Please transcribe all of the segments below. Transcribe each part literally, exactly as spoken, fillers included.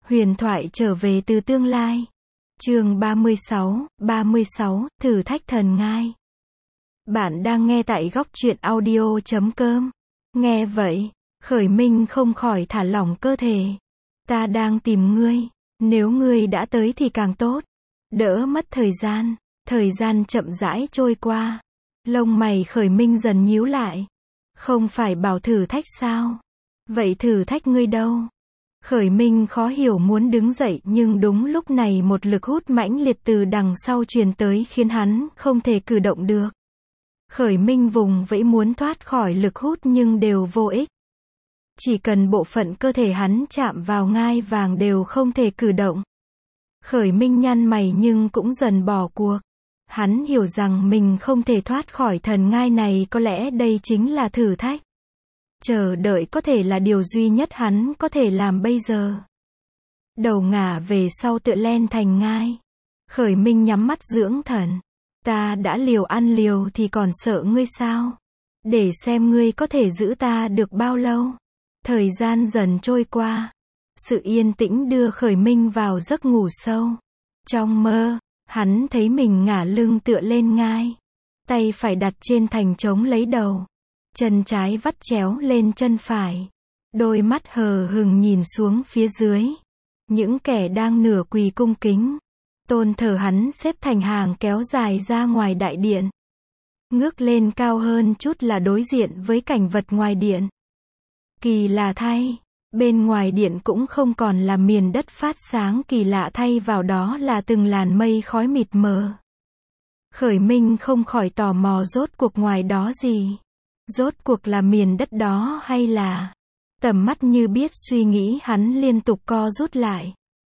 Huyền thoại trở về từ tương lai. Chương ba mươi sáu, ba mươi sáu, thử thách thần ngai. Bạn đang nghe tại góc truyện audio chấm com. Nghe vậy, Khởi Minh không khỏi thả lỏng cơ thể. Ta đang tìm ngươi, nếu ngươi đã tới thì càng tốt. Đỡ mất thời gian, thời gian chậm rãi trôi qua. Lông mày Khởi Minh dần nhíu lại. Không phải bảo thử thách sao? Vậy thử thách ngươi đâu? Khởi Minh khó hiểu muốn đứng dậy nhưng đúng lúc này một lực hút mãnh liệt từ đằng sau truyền tới khiến hắn không thể cử động được. Khởi Minh vùng vẫy muốn thoát khỏi lực hút nhưng đều vô ích. Chỉ cần bộ phận cơ thể hắn chạm vào ngai vàng đều không thể cử động. Khởi Minh nhăn mày nhưng cũng dần bỏ cuộc. Hắn hiểu rằng mình không thể thoát khỏi thần ngai này, có lẽ đây chính là thử thách. Chờ đợi có thể là điều duy nhất hắn có thể làm bây giờ. Đầu ngả về sau tựa len thành ngai. Khởi Minh nhắm mắt dưỡng thần. Ta đã liều ăn liều thì còn sợ ngươi sao? Để xem ngươi có thể giữ ta được bao lâu. Thời gian dần trôi qua. Sự yên tĩnh đưa Khởi Minh vào giấc ngủ sâu. Trong mơ, hắn thấy mình ngả lưng tựa lên ngai. Tay phải đặt trên thành trống lấy đầu. Chân trái vắt chéo lên chân phải. Đôi mắt hờ hững nhìn xuống phía dưới. Những kẻ đang nửa quỳ cung kính. Tôn thờ hắn xếp thành hàng kéo dài ra ngoài đại điện. Ngước lên cao hơn chút là đối diện với cảnh vật ngoài điện. Kỳ lạ thay, bên ngoài điện cũng không còn là miền đất phát sáng kỳ lạ, thay vào đó là từng làn mây khói mịt mờ. Khởi Minh không khỏi tò mò rốt cuộc ngoài đó gì. Rốt cuộc là miền đất đó hay là... Tầm mắt như biết suy nghĩ hắn liên tục co rút lại.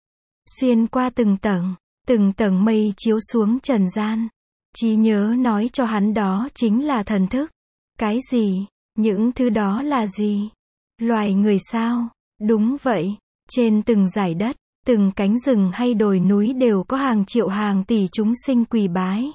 Xuyên qua từng tầng, từng tầng mây chiếu xuống trần gian. Trí nhớ nói cho hắn đó chính là thần thức. Cái gì? Những thứ đó là gì? Loài người sao? Đúng vậy. Trên từng dải đất, từng cánh rừng hay đồi núi đều có hàng triệu hàng tỷ chúng sinh quỳ bái.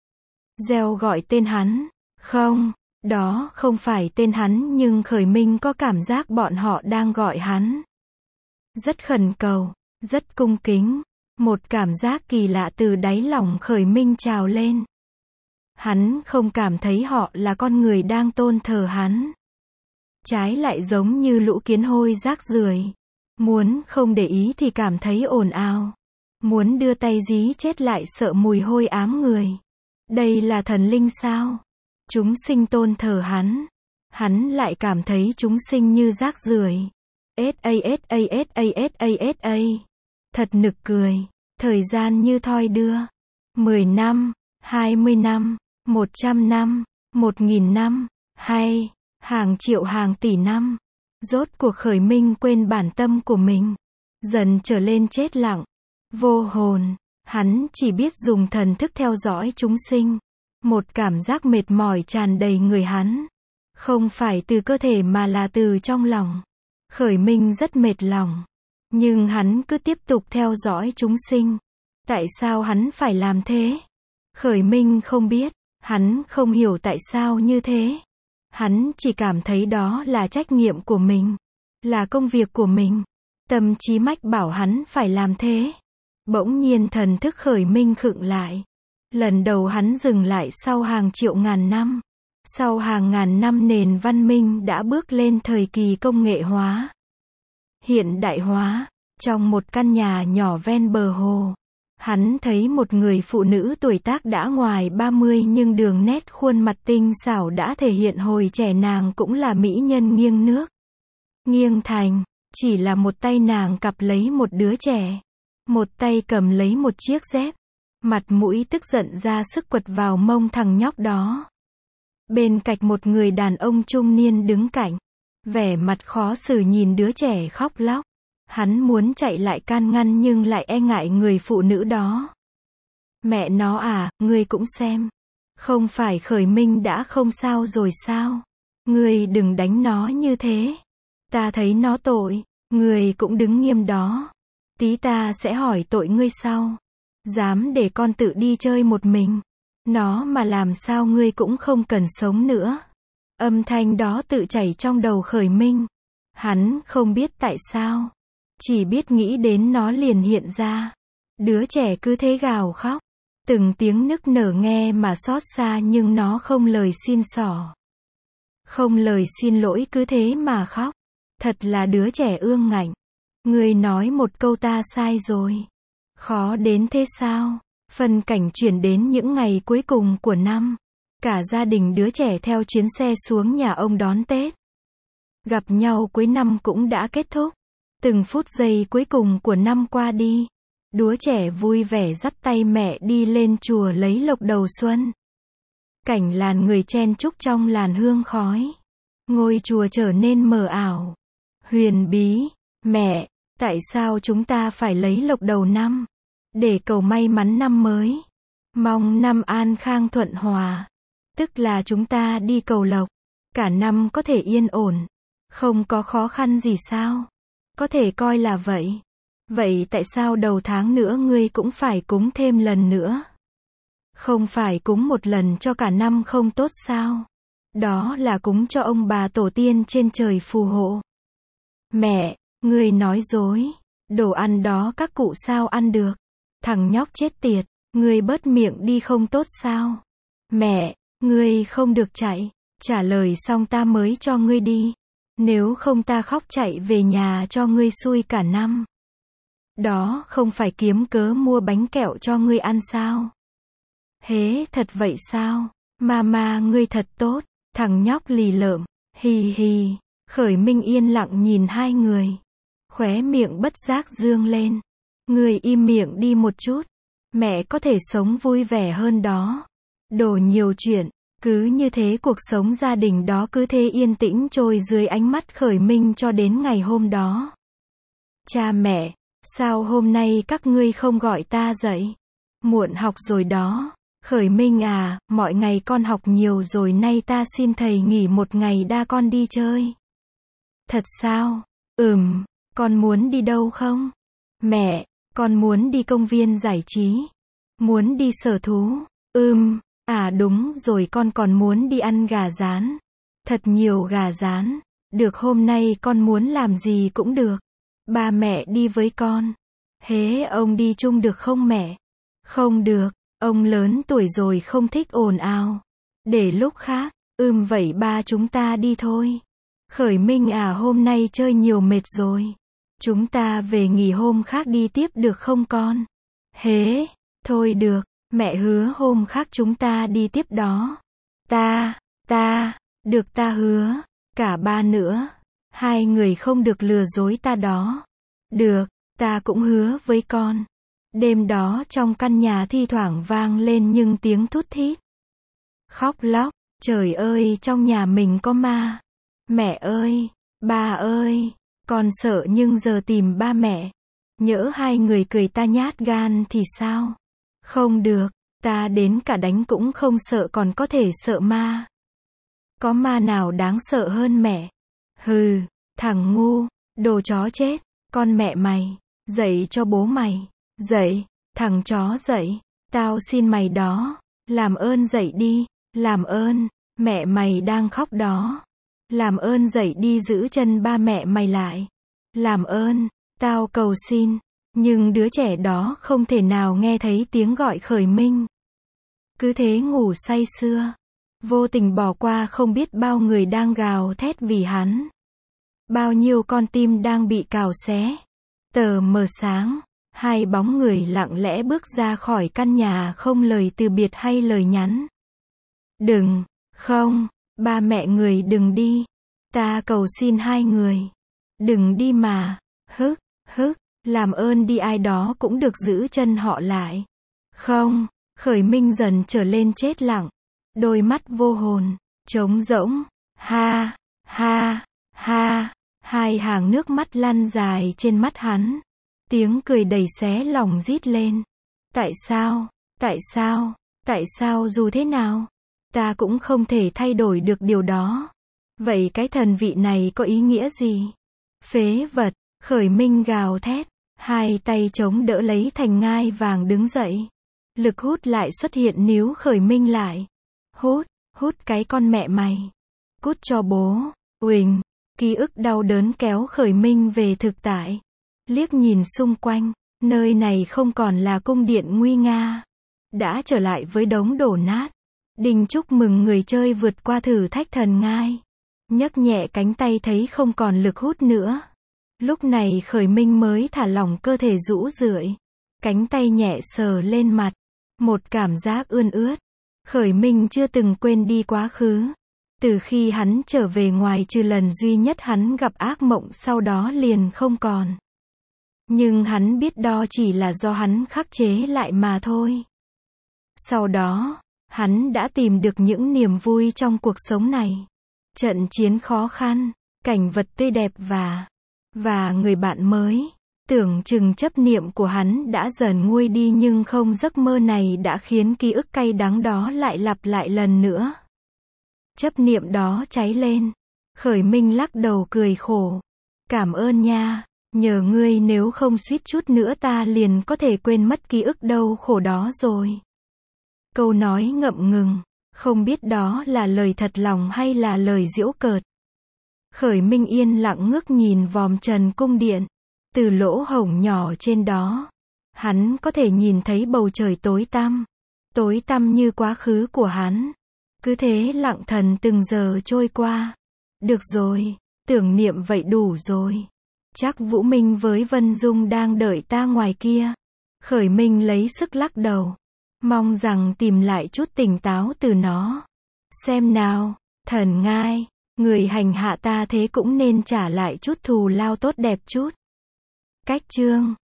Reo gọi tên hắn. Không, đó không phải tên hắn, nhưng Khởi Minh có cảm giác bọn họ đang gọi hắn. Rất khẩn cầu, rất cung kính. Một cảm giác kỳ lạ từ đáy lòng Khởi Minh trào lên. Hắn không cảm thấy họ là con người đang tôn thờ hắn. Trái lại giống như lũ kiến hôi rác rưởi. Muốn không để ý thì cảm thấy ồn ào. Muốn đưa tay dí chết lại sợ mùi hôi ám người. Đây là thần linh sao? Chúng sinh tôn thờ hắn. Hắn lại cảm thấy chúng sinh như rác rưởi. ét a ét a ét a ét a ét a. Thật nực cười. Thời gian như thoi đưa. Mười năm, hai mươi năm, một trăm năm, một nghìn năm, hay hàng triệu hàng tỷ năm. Rốt cuộc Khởi Minh quên bản tâm của mình. Dần trở lên chết lặng. Vô hồn. Hắn chỉ biết dùng thần thức theo dõi chúng sinh. Một cảm giác mệt mỏi tràn đầy người hắn. Không phải từ cơ thể mà là từ trong lòng. Khởi Minh rất mệt lòng. Nhưng hắn cứ tiếp tục theo dõi chúng sinh. Tại sao hắn phải làm thế? Khởi Minh không biết. Hắn không hiểu tại sao như thế. Hắn chỉ cảm thấy đó là trách nhiệm của mình. Là công việc của mình. Tâm trí mách bảo hắn phải làm thế. Bỗng nhiên thần thức Khởi Minh khựng lại. Lần đầu hắn dừng lại sau hàng triệu ngàn năm. Sau hàng ngàn năm nền văn minh đã bước lên thời kỳ công nghệ hóa. Hiện đại hóa. Trong một căn nhà nhỏ ven bờ hồ. Hắn thấy một người phụ nữ tuổi tác đã ngoài ba mươi nhưng đường nét khuôn mặt tinh xảo đã thể hiện hồi trẻ nàng cũng là mỹ nhân nghiêng nước. Nghiêng thành, chỉ là một tay nàng cặp lấy một đứa trẻ. Một tay cầm lấy một chiếc dép. Mặt mũi tức giận ra sức quật vào mông thằng nhóc đó. Bên cạnh một người đàn ông trung niên đứng cạnh. Vẻ mặt khó xử nhìn đứa trẻ khóc lóc. Hắn muốn chạy lại can ngăn nhưng lại e ngại người phụ nữ đó. Mẹ nó à, ngươi cũng xem. Không phải Khởi Minh đã không sao rồi sao? Ngươi đừng đánh nó như thế. Ta thấy nó tội. Ngươi cũng đứng nghiêm đó. Tí ta sẽ hỏi tội ngươi sau. Dám để con tự đi chơi một mình. Nó mà làm sao ngươi cũng không cần sống nữa. Âm thanh đó tự chảy trong đầu Khởi Minh. Hắn không biết tại sao. Chỉ biết nghĩ đến nó liền hiện ra. Đứa trẻ cứ thế gào khóc. Từng tiếng nức nở nghe mà xót xa nhưng nó không lời xin xỏ. Không lời xin lỗi cứ thế mà khóc. Thật là đứa trẻ ương ngạnh. Người nói một câu ta sai rồi. Khó đến thế sao? Phân cảnh chuyển đến những ngày cuối cùng của năm. Cả gia đình đứa trẻ theo chuyến xe xuống nhà ông đón Tết. Gặp nhau cuối năm cũng đã kết thúc. Từng phút giây cuối cùng của năm qua đi. Đứa trẻ vui vẻ dắt tay mẹ đi lên chùa lấy lộc đầu xuân. Cảnh làn người chen chúc trong làn hương khói. Ngôi chùa trở nên mờ ảo. Huyền bí. Mẹ, tại sao chúng ta phải lấy lộc đầu năm? Để cầu may mắn năm mới. Mong năm an khang thuận hòa. Tức là chúng ta đi cầu lộc. Cả năm có thể yên ổn. Không có khó khăn gì sao? Có thể coi là vậy. Vậy tại sao đầu tháng nữa ngươi cũng phải cúng thêm lần nữa? Không phải cúng một lần cho cả năm không tốt sao? Đó là cúng cho ông bà tổ tiên trên trời phù hộ. Mẹ, ngươi nói dối. Đồ ăn đó các cụ sao ăn được? Thằng nhóc chết tiệt, ngươi bớt miệng đi không tốt sao? Mẹ, ngươi không được chạy. Trả lời xong ta mới cho ngươi đi. Nếu không ta khóc chạy về nhà cho ngươi xui cả năm. Đó không phải kiếm cớ mua bánh kẹo cho ngươi ăn sao? Hế, thật vậy sao? Mama ngươi thật tốt. Thằng nhóc lì lợm. Hì hì. Khởi Minh yên lặng nhìn hai người. Khóe miệng bất giác dương lên. Ngươi im miệng đi một chút. Mẹ có thể sống vui vẻ hơn đó. Đồ nhiều chuyện. Cứ như thế cuộc sống gia đình đó cứ thế yên tĩnh trôi dưới ánh mắt Khởi Minh cho đến ngày hôm đó. Cha mẹ, sao hôm nay các ngươi không gọi ta dậy? Muộn học rồi đó. Khởi Minh à, mọi ngày con học nhiều rồi nay ta xin thầy nghỉ một ngày đa con đi chơi. Thật sao? Ừm, con muốn đi đâu không? Mẹ, con muốn đi công viên giải trí. Muốn đi sở thú. Ừm, à đúng rồi con còn muốn đi ăn gà rán. Thật nhiều gà rán. Được hôm nay con muốn làm gì cũng được. Ba mẹ đi với con. Hế ông đi chung được không mẹ? Không được, ông lớn tuổi rồi không thích ồn ào. Để lúc khác, ừm vậy ba chúng ta đi thôi. Khởi Minh à hôm nay chơi nhiều mệt rồi. Chúng ta về nghỉ hôm khác đi tiếp được không con? Hế, thôi được, mẹ hứa hôm khác chúng ta đi tiếp đó. Ta, ta, được ta hứa, cả ba nữa. Hai người không được lừa dối ta đó. Được, ta cũng hứa với con. Đêm đó trong căn nhà thi thoảng vang lên những tiếng thút thít. Khóc lóc, trời ơi trong nhà mình có ma. Mẹ ơi, ba ơi, con sợ nhưng giờ tìm ba mẹ. Nhỡ hai người cười ta nhát gan thì sao? Không được, ta đến cả đánh cũng không sợ còn có thể sợ ma. Có ma nào đáng sợ hơn mẹ? Hừ, thằng ngu, đồ chó chết, con mẹ mày, dậy cho bố mày, dậy, thằng chó dậy, tao xin mày đó, làm ơn dậy đi, làm ơn, mẹ mày đang khóc đó. Làm ơn dậy đi giữ chân ba mẹ mày lại. Làm ơn, tao cầu xin. Nhưng đứa trẻ đó không thể nào nghe thấy tiếng gọi Khởi Minh. Cứ thế ngủ say sưa. Vô tình bỏ qua không biết bao người đang gào thét vì hắn. Bao nhiêu con tim đang bị cào xé. Tờ mờ sáng, hai bóng người lặng lẽ bước ra khỏi căn nhà không lời từ biệt hay lời nhắn. Đừng, không. Ba mẹ người đừng đi. Ta cầu xin hai người. Đừng đi mà. Hức, hức, làm ơn đi ai đó cũng được giữ chân họ lại. Không, Khởi Minh dần trở lên chết lặng. Đôi mắt vô hồn, trống rỗng. Ha, ha, ha. Hai hàng nước mắt lăn dài trên mắt hắn. Tiếng cười đầy xé lòng rít lên. Tại sao, tại sao, tại sao dù thế nào? Ta cũng không thể thay đổi được điều đó. Vậy cái thần vị này có ý nghĩa gì? Phế vật, Khởi Minh gào thét. Hai tay chống đỡ lấy thành ngai vàng đứng dậy. Lực hút lại xuất hiện níu Khởi Minh lại. Hút, hút cái con mẹ mày. Cút cho bố. Uỳnh, ký ức đau đớn kéo Khởi Minh về thực tại. Liếc nhìn xung quanh, nơi này không còn là cung điện nguy nga, đã trở lại với đống đổ nát. Đình chúc mừng người chơi vượt qua thử thách thần ngai. Nhấc nhẹ cánh tay thấy không còn lực hút nữa. Lúc này Khởi Minh mới thả lỏng cơ thể rũ rượi. Cánh tay nhẹ sờ lên mặt. Một cảm giác ươn ướt. Khởi Minh chưa từng quên đi quá khứ. Từ khi hắn trở về ngoài trừ lần duy nhất hắn gặp ác mộng sau đó liền không còn. Nhưng hắn biết đó chỉ là do hắn khắc chế lại mà thôi. Sau đó, hắn đã tìm được những niềm vui trong cuộc sống này. Trận chiến khó khăn, cảnh vật tươi đẹp và và người bạn mới. Tưởng chừng chấp niệm của hắn đã dần nguôi đi nhưng không, giấc mơ này đã khiến ký ức cay đắng đó lại lặp lại lần nữa. Chấp niệm đó cháy lên. Khởi Minh lắc đầu cười khổ. Cảm ơn nha, nhờ ngươi nếu không suýt chút nữa ta liền có thể quên mất ký ức đau khổ đó rồi. Câu nói ngậm ngừng, không biết đó là lời thật lòng hay là lời giễu cợt. Khởi Minh yên lặng ngước nhìn vòm trần cung điện. Từ lỗ hổng nhỏ trên đó, hắn có thể nhìn thấy bầu trời tối tăm. Tối tăm như quá khứ của hắn. Cứ thế lặng thầm từng giờ trôi qua. Được rồi, tưởng niệm vậy đủ rồi. Chắc Vũ Minh với Vân Dung đang đợi ta ngoài kia. Khởi Minh lấy sức lắc đầu. Mong rằng tìm lại chút tỉnh táo từ nó. Xem nào, thần ngai, người hành hạ ta thế cũng nên trả lại chút thù lao tốt đẹp chút. Cách chương